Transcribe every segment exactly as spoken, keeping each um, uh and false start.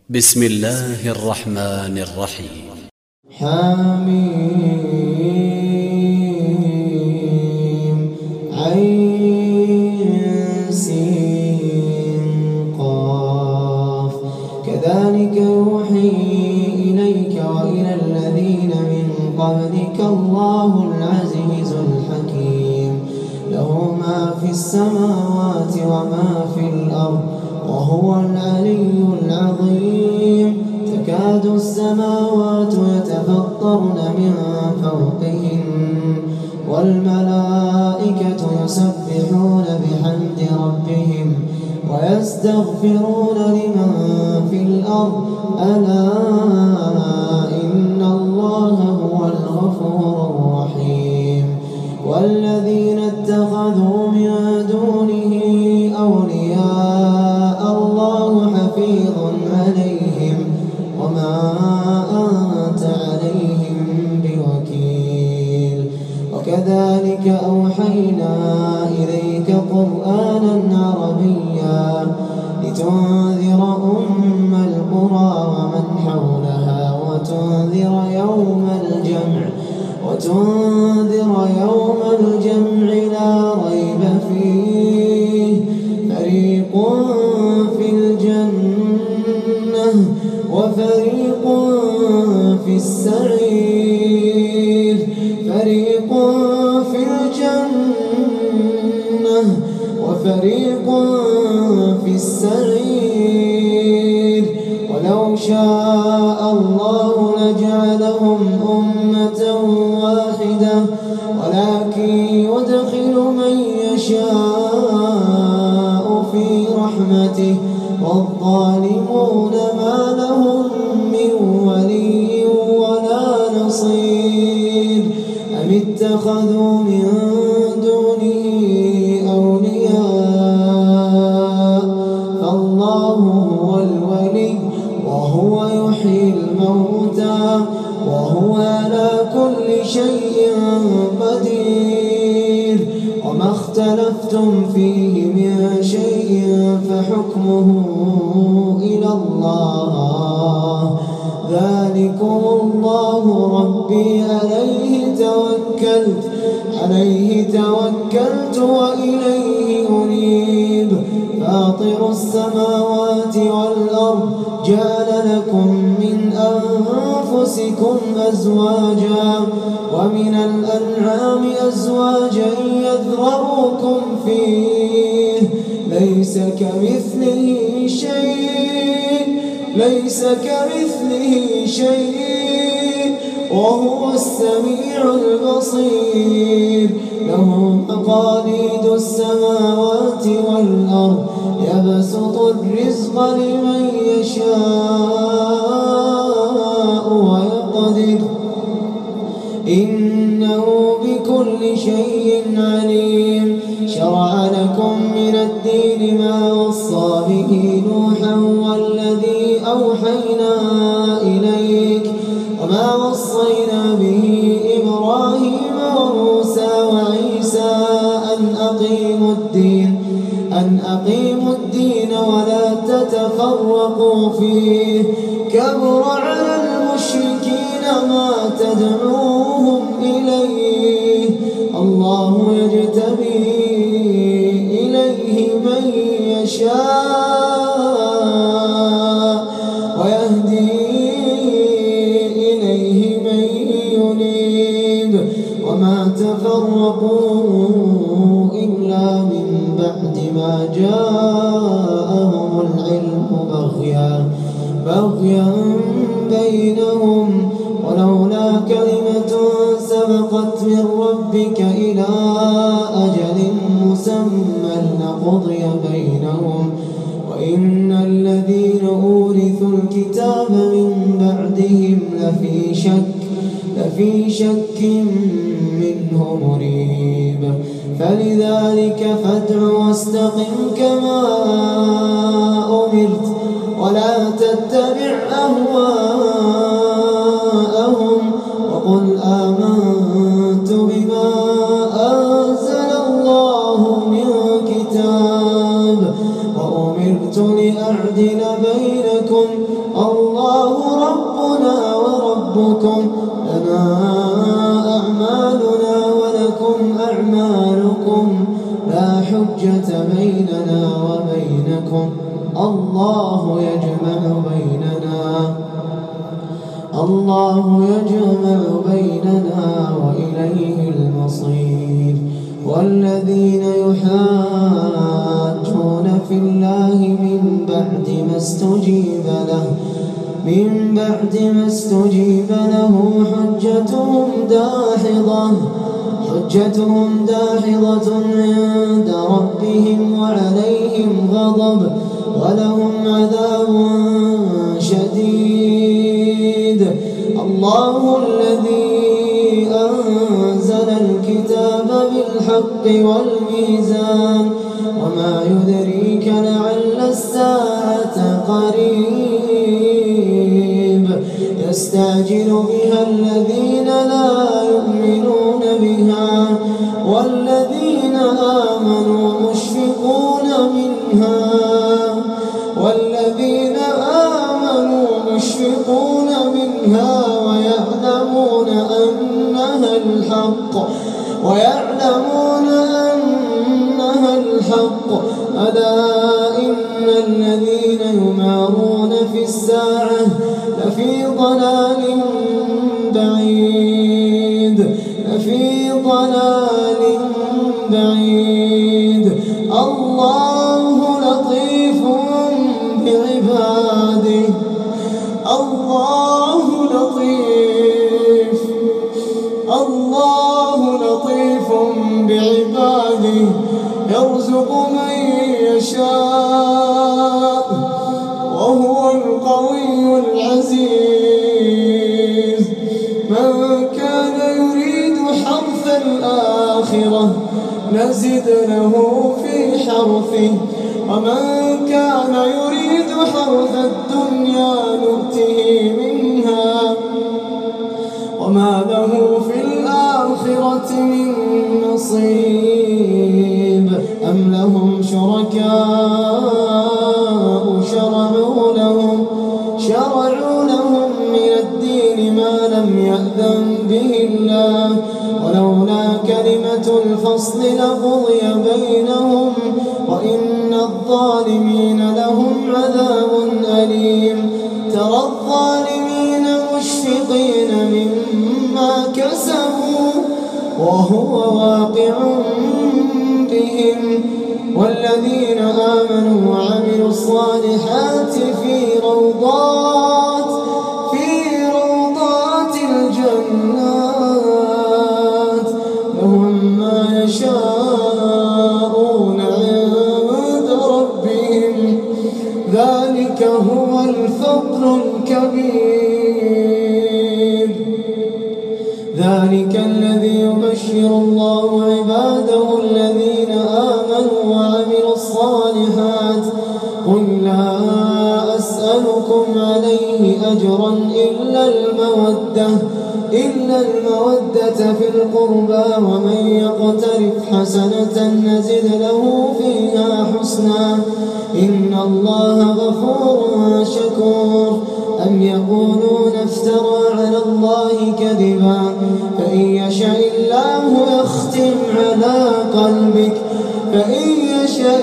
بسم الله الرحمن الرحيم. حميم عين سين قاف كذلك يوحي إليك وإلى الذين من قبلك الله العزيز الحكيم له ما في السماوات وما في الأرض وهو العلي العظيم تكاد السماوات يتفطرن من فوقهن والملائكة يسبحون بحمد ربهم ويستغفرون لمن في الأرض ألا إن الله هو الغفور الرحيم والذين اتخذوا من دونه أولياء الله حفيظ عليهم وما أنت عليهم بوكيل وكذلك أوحينا إليك قرآنا عربيا لتنذر أم القرى ومن حولها وتنذر يوم الجمع وتنذر يوم الجمع لا ريب فيه فريق في الجنة وفريق في السعير فريق في الجنة وفريق في السعير ولو شاء الله لجعلهم أمة واحدة ولكن يدخل من يشاء في رحمته والظالمون ما لهم من ولي ولا نصير أم اتخذوا من دونه أولياء فالله هو الولي وهو يحيي الموتى وهو على كل شيء قدير وما اختلفتم فيه من شيء فحكمه إلى الله ذلكم الله ربي عليه توكلت عليه توكلت وإليه أنيب فاطر السماوات والأرض جعل لكم من أنفسكم أزواجا ومن الأنعام أزواجا يذرؤكم فيه ليس كمثله شيء ليس كمثله شيء وهو السميع البصير له مقاليد السماوات والأرض يبسط الرزق لمن يشاء ويقدر إنه بكل شيء عليم شرع لكم من الدين ما وصى به نوحا والذي أوحينا إليك وما وصينا به إبراهيم وموسى وعيسى أن أقيموا الدين أن أقيموا الدين ولا تتفرقوا فيه كبر على المشركين ما تدعوهم إليه الله يجتبي إليه من يشاء ويهدي إليه من ينيب وما تفرقوا إلا من بعد ما جاءهم العلم بغيا بغيا بينهم ولولا كلمة سبقت من ربك إلى أجل مسمى لقضي بينهم وإن الذين أورثوا الكتاب من بعدهم لفي شك لفي شك منه مريب فلذلك فادع واستقم كما أمرت ولا تتبع أهواءهم وقل آمنت بما أنزل الله من كتاب وأمرت لأعدل بينكم الله ربنا وربكم لنا أعمالنا ولكم أعمالكم لا حجة بيننا وبينكم الله يجمع بيننا الله يجمع بيننا وإليه المصير. والذين يحاجون في الله من بعد ما استجيب له من بعد ما استجيب له حجتهم داحضة حجتهم داحضة عند ربهم وعليهم غضب ولهم عذاب شديد. الله الذي أنزل الكتاب بالحق والميزان وما يدريك لعل الساعة قريب يستعجل بها الذين لا يؤمنون بها والذين آمنوا مشفقون منها والذين آمنوا مشفقون منها ويعلمون أنها الحق ويعلمون أنها الحق. ألا إن الذين يمارون في الساعة لفي ضلال بعيد لفي ضلال بعيد. الله لطيف بعباده الله لطيف الله لطيف بعباده يرزق من يشاء وهو القوي العزيز. من كان يريد حرث الآخرة نزد له في حرثه ومن كان يريد حرث الدنيا نؤته منها وما له في الآخرة من نصيب. أم لهم شركاء شرعوا لهم شرعوا لهم من الدين ما لم يأذن به الله ولولا كلمة الفصل لقضي بينهم وإن الظالمين لهم عذاب أليم. ترى الظالمين مشفقين مما كسبوا وهو واقع بهم والذين آمنوا وعملوا الصالحات في روضات في روضات الجنات لهم ما يشاءون عند ربهم ذلك هو الفضل الكبير. ذلك الذي يبشر الله عباده الذين آمنوا وعملوا الصالحات قل لا أسألكم عليه أجرا إلا المودة إلا المودة في القربى ومن يقترف حسنة نزد له فيها حسنا إن الله غفور شكور. أم يقولون افترى على الله كذبا فإن يشاء الله يختم على قلبك فإن يشاء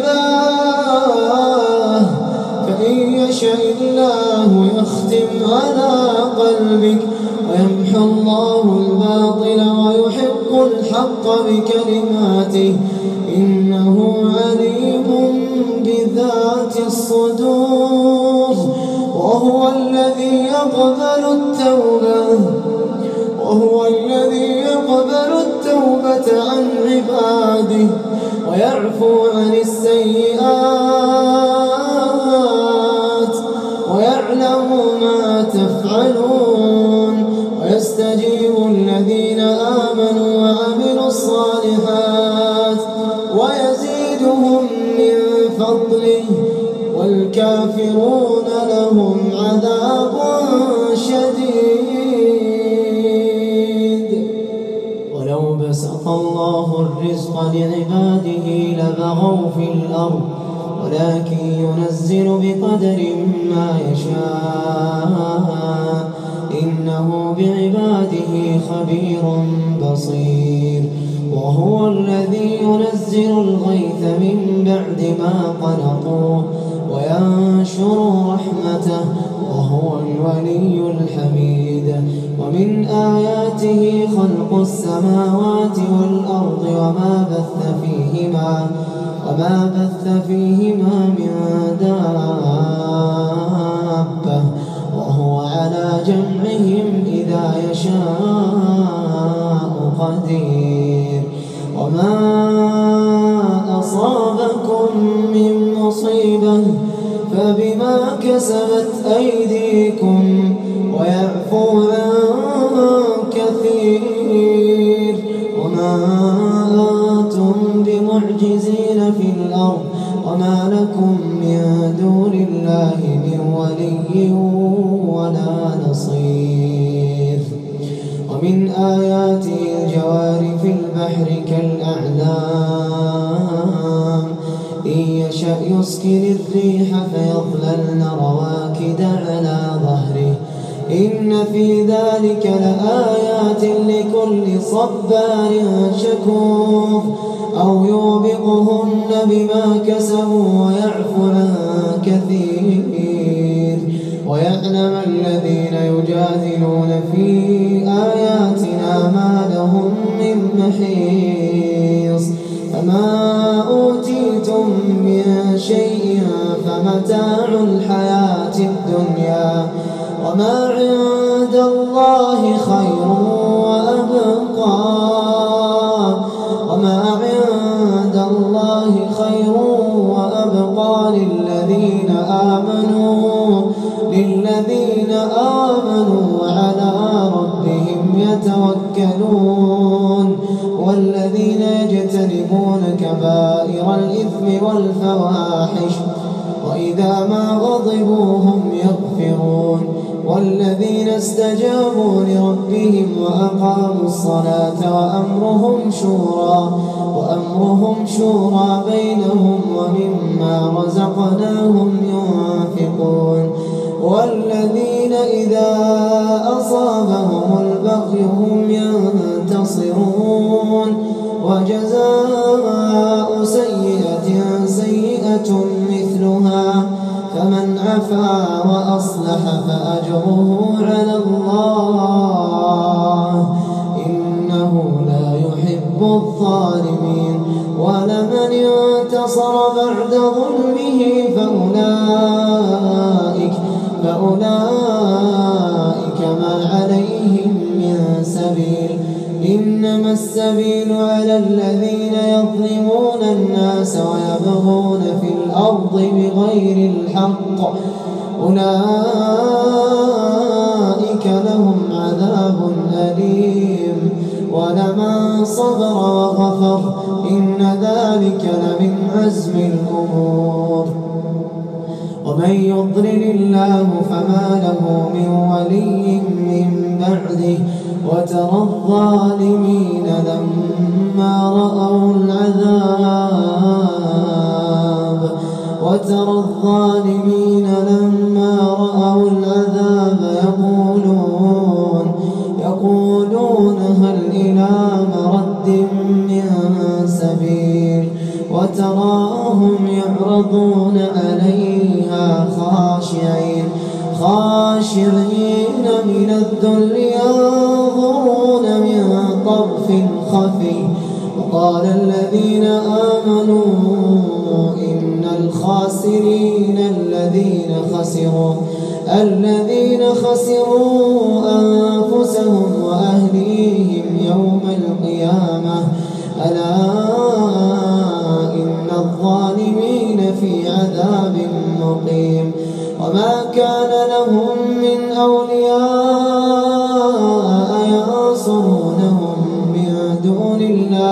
الله فإن يشاء الله يختم على قلبك ويمحو الله الباطل ويحق الحق بكلماته إنه عليم بذات الصدور. وهو الذي يقبل التوبة وهو الذي يقبل التوبة عن عباده ويعفو عن السيئات ويعلم ما تفعلون ويستجيب الذين آمنوا وعملوا الصالحات ويزيدهم من فضله والكافرون لهم عذاب شديد. ولو بسط الله الرزق لعباده لبغوا في الأرض ولكن ينزل بقدر ما يشاء إنه بعباده خبير بصير. وهو الذي ينزل الغيث من بعد ما قنطوه وينشر رحمته وهو الولي الحميد. ومن آياته خلق السماوات والأرض وما بث فيهما وما بث فيهما من دابة وهو على جمعهم إذا يشاء قدير. وما أصابكم من مصيبة فبما كسبت أيديكم ويعفو عن كثير. وما أنتم بمعجزين في الأرض وما لكم من دون الله من ولي ولا نصير. ومن آياته الجوار في البحر كالأعلام إن يشأ يسكن الريح فيظللن رواكد على ظهره إن في ذلك لآيات لكل صبار شكور. أو يوبقهن بما كسبوا ويعفو عن كثير. ويعلم الذين يجادلون في آياتنا ما لهم من محيص. فما أوتيتم من شيء فمتاع الحياة الدنيا وما عند الله خير وأبقى وما عند الله خير وأبقى للذين آمنوا للذين آمنوا وعلى ربهم يتوكلون. والذين يجتنبون كبائر الإثم والفواحش وإذا ما غضبوا هم يغفرون. والذين استجابوا لربهم وأقاموا الصلاة وأمرهم شورى وأمرهم شورى بينهم ومما رزقناهم ينفقون. والذين إذا أصابهم البغي هم ينتصرون. وجزاء سيئة سيئة مثلها فمن عفا وأصلح فأجره على الله إنه لا يحب الظالمين. ولمن انتصر بعد ظلمه فأولئك فأولئك ما عليهم من سبيل إنما السبيل على الذين يظلمون الناس ويبغون في الأرض بغير الحق أولئك لهم عذاب أليم. ولمن صبر وغفر إن ذلك لمن عزم الأمور. ومن يضلل الله فما له من ولي من بعده. وترى الظالمين لما رأوا العذاب وترى الظالمين لما رأوا العذاب يقولون يقولون هل إلى مرد من سبيل. وتراهم يعرضون عليها خاشعين خاشعين من الذل ينظرون من طرف خفي. وقال الذين آمنوا إن الخاسرين الذين خسروا الذين خسروا أنفسهم وأهليهم يوم القيامة ألا إن الظالمين في عذاب مقيم. وما كان لهم من أولياء ينصرونهم من دون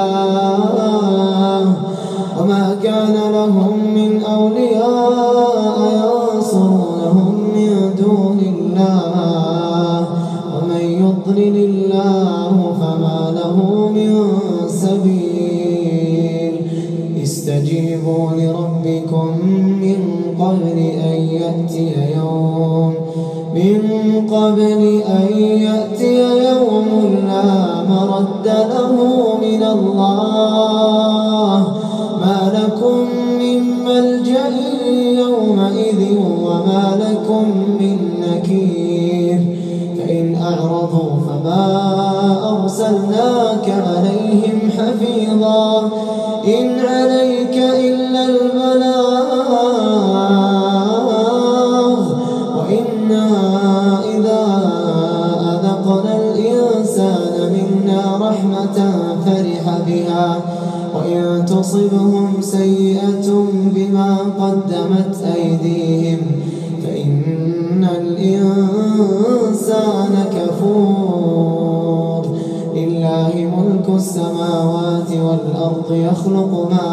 الله وما كان لهم من أولياء ينصرونهم من دون الله. ومن يضلل الله فما له من سبيل. استجيبوا لربكم يأتي يوم من قبل أن يأتي يوم لا مرد له من الله ما لكم من ملجأ يومئذ وما لكم من نكير فإن أعرضوا فما أرسلناك عليهم حفيظا إن عليك إلا البلاغ وإنا إذا أذقنا الإنسان منا رحمة فرح بها وإن تصبهم سيئة بما قدمت أيديهم فإن الإنسان كفور لله ملك السماوات والأرض يخلق ما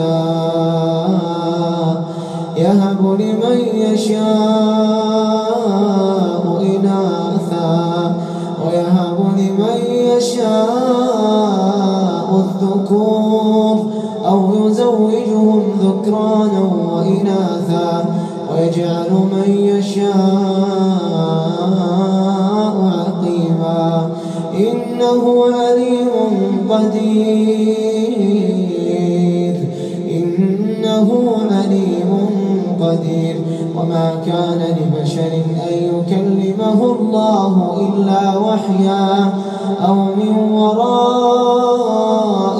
يشاء يهب لمن يشاء إناثا ويهب لمن يشاء الذكور أو يزوجهم ذكرانا وإناثا ويجعل من يشاء عقيما إنه عليم قدير إنه عليم قدير وما كان لبشر أن يكلمه الله إلا وحيا أو من وراء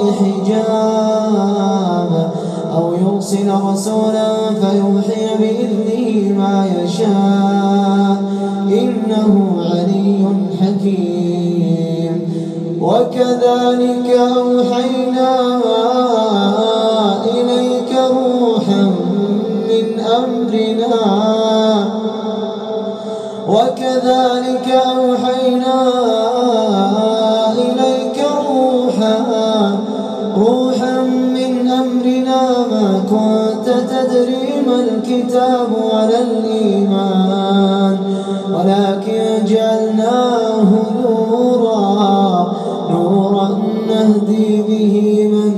حجاب أو يرسل رسولا فيوحي بإذنه ما يشاء إنه علي حكيم وكذلك أوحينا إليك روحا من أمرنا وكذلك أوحينا إليك روحا روحا من أمرنا ما كنت تدري ما الكتاب ولا الإيمان ولكن جعلناه نورا نورا نهدي به من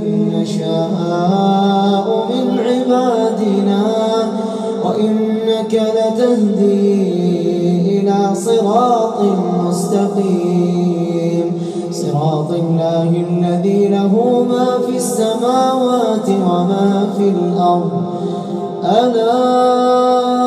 نشاء من عبادنا وإنك لتهدي إلى صراط مستقيم صراط الله الذي له ما في السماوات وما في الأرض ألا